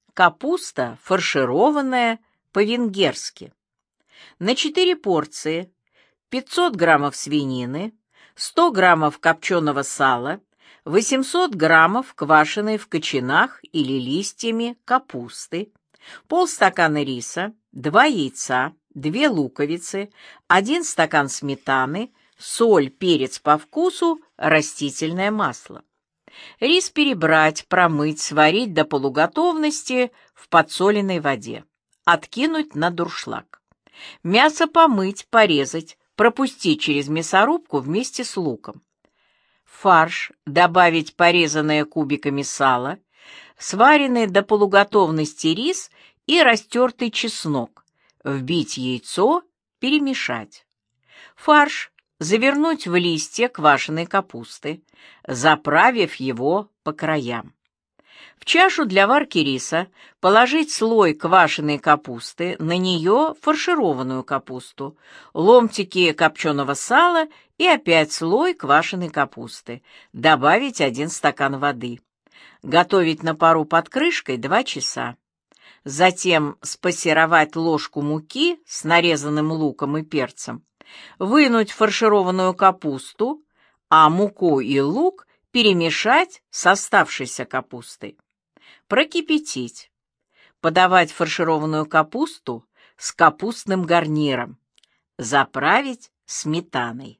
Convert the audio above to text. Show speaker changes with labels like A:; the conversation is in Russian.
A: Капуста фаршированная по-венгерски. На 4 порции 500 граммов свинины, 100 граммов копченого сала, 800 граммов квашеной в кочанах или листьями капусты, полстакана риса, 2 яйца, 2 луковицы, 1 стакан сметаны, соль, перец по вкусу, растительное масло. Рис перебрать, промыть, сварить до полуготовности в подсоленной воде. Откинуть на дуршлаг. Мясо помыть, порезать, пропустить через мясорубку вместе с луком. В фарш добавить порезанное кубиками сало, сваренный до полуготовности рис и растертый чеснок, вбить яйцо, перемешать. Фарш завернуть в листья квашеной капусты, заправив его по краям. В чашу для варки риса положить слой квашеной капусты, на нее фаршированную капусту, ломтики копченого сала и опять слой квашеной капусты. Добавить 1 стакан воды. Готовить на пару под крышкой 2 часа. Затем спассеровать ложку муки с нарезанным луком и перцем, вынуть фаршированную капусту, а муку и лук перемешать с оставшейся капустой. Прокипятить. Подавать фаршированную капусту с капустным гарниром. Заправить сметаной.